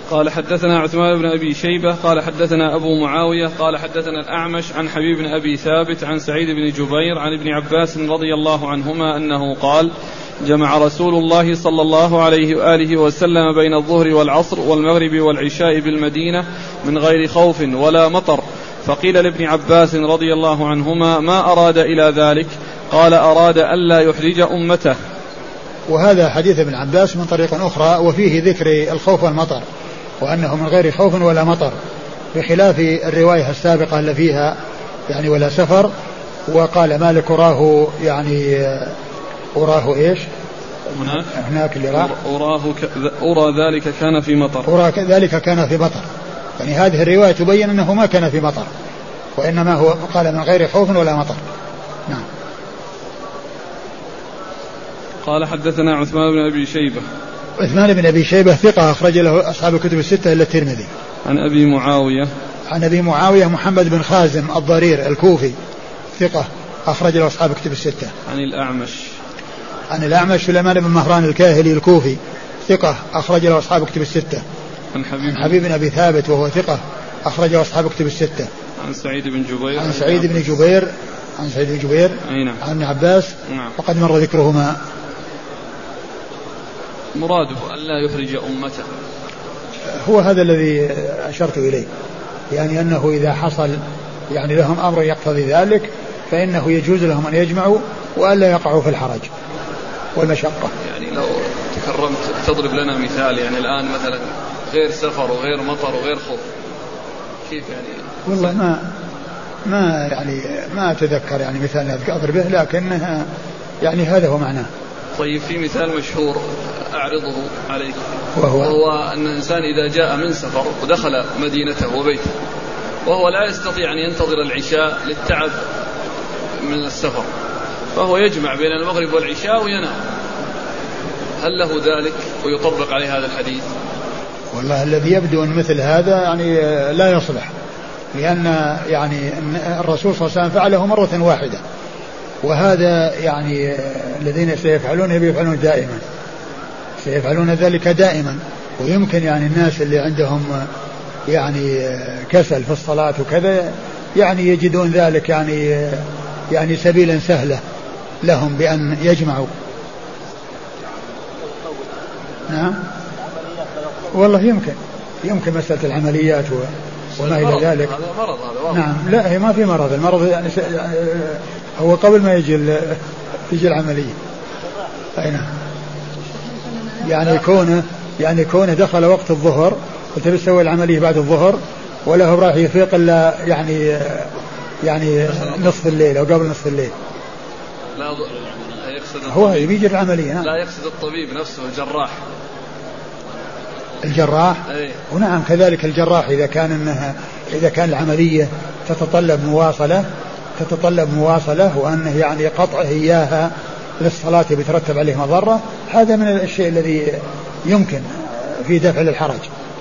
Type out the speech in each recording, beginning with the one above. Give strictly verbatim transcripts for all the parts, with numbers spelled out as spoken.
قال حدثنا عثمان بن أبي شيبة قال حدثنا أبو معاوية قال حدثنا الأعمش عن حبيب بن أبي ثابت عن سعيد بن جبير عن ابن عباس رضي الله عنهما أنه قال جمع رسول الله صلى الله عليه وآله وسلم بين الظهر والعصر والمغرب والعشاء بالمدينة من غير خوف ولا مطر. فقيل لابن عباس رضي الله عنهما ما أراد إلى ذلك؟ قال أراد ألا يحرج أمته. وهذا حديث ابن عباس من طريق أخرى وفيه ذكر الخوف والمطر وأنه من غير خوف ولا مطر بخلاف الرواية السابقة اللي فيها يعني ولا سفر. وقال مالك أراه يعني أراه إيش هناك, هناك اللي راه أراه ك... أرى ذلك كان في مطر أرى ذلك كان في مطر يعني هذه الرواية تبين أنه ما كان في مطر وإنما هو قال من غير خوف ولا مطر. نعم. قال حدثنا عثمان بن أبي شيبة. عثمان بن أبي شيبة ثقة أخرج له أصحاب الكتب الستة إلا الترمذي. عن أبي معاوية عن أبي معاوية محمد بن خازم الضرير الكوفي ثقة أخرج له أصحاب الكتب الستة. عن الأعمش عن الأعمش سليمان بن مهران الكاهلي الكوفي ثقة أخرج له أصحاب الكتب الستة. عن حبيب, عن حبيب بن أبي ثابت وهو ثقة أخرج له أصحاب الكتب الستة. عن سعيد بن جبير عن سعيد بن جبير عن سعيد بن جبير نعم. عن ابن عباس نعم. وقد مر ذكرهما. مراده ألا يخرج أمته هو هذا الذي أشرت إليه يعني أنه إذا حصل يعني لهم أمر يقتضي ذلك فإنه يجوز لهم أن يجمعوا وألا يقعوا في الحرج والمشقة. يعني لو تكرمت تضرب لنا مثال يعني الآن مثلا غير سفر وغير مطر وغير خوف كيف يعني؟ والله ما ما يعني ما أتذكر يعني مثال أضرب به لكنها يعني هذا هو معناه. طيب في مثال مشهور أعرضه عليك وهو, وهو أن الإنسان إذا جاء من سفر ودخل مدينته وبيته وهو لا يستطيع أن ينتظر العشاء للتعب من السفر فهو يجمع بين المغرب والعشاء وينام، هل له ذلك ويطبق عليه هذا الحديث؟ والله الذي يبدو أن مثل هذا يعني لا يصلح لأن يعني الرسول صلى الله عليه وسلم فعله مرة واحدة وهذا يعني الذين سيفعلونه بيفعلون دائما سيفعلون ذلك دائما. ويمكن يعني الناس اللي عندهم يعني كسل في الصلاة وكذا يعني يجدون ذلك يعني يعني سبيلا سهلة لهم بأن يجمعوا. نعم والله يمكن يمكن مسألة العمليات وما إلى ذلك. هذا مرض هذا نعم لا هي ما في مرض المرض يعني هو قبل ما يجي تيجي العملية. أي نعم يعني كونه يعني كونه دخل وقت الظهر وتبي تسوي العملية بعد الظهر ولا هو راح يفيق إلا يعني يعني نصف الليل أو قبل نصف الليل. لا يقصد هو يجي العملية. نعم. لا يقصد الطبيب نفسه الجراح. الجراح أي. ونعم كذلك الجراح إذا كان إنها إذا كان العملية تتطلب مواصلة تتطلب مواصلة وأنه يعني قطعه إياها للصلاة بيترتب عليه مضرة هذا من الشيء الذي يمكن في دفع للحرج.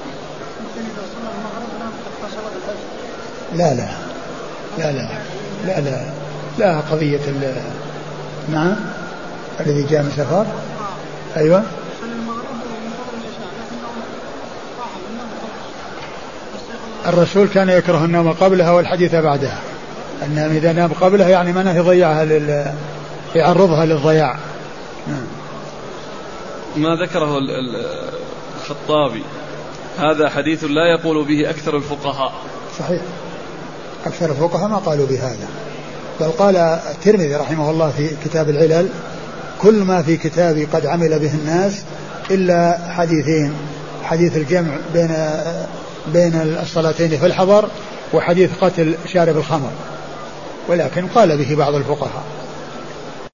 لا لا لا لا لا لا لا قضية نعم الذي جاء من سفر. أيوة الرسول كان يكره النوم قبلها والحديث بعدها أن إذا نام قبلها يعني معناه يضيعها لل يعرضها للضياع. نعم. ما ذكره الخطابي هذا حديث لا يقول به أكثر الفقهاء. صحيح أكثر الفقهاء ما قالوا بهذا بل قال الترمذي رحمه الله في كتاب العلل كل ما في كتابي قد عمل به الناس إلا حديثين حديث الجمع بين بين الصلاتين في الحضر وحديث قتل شارب الخمر ولكن قال به بعض الفقهاء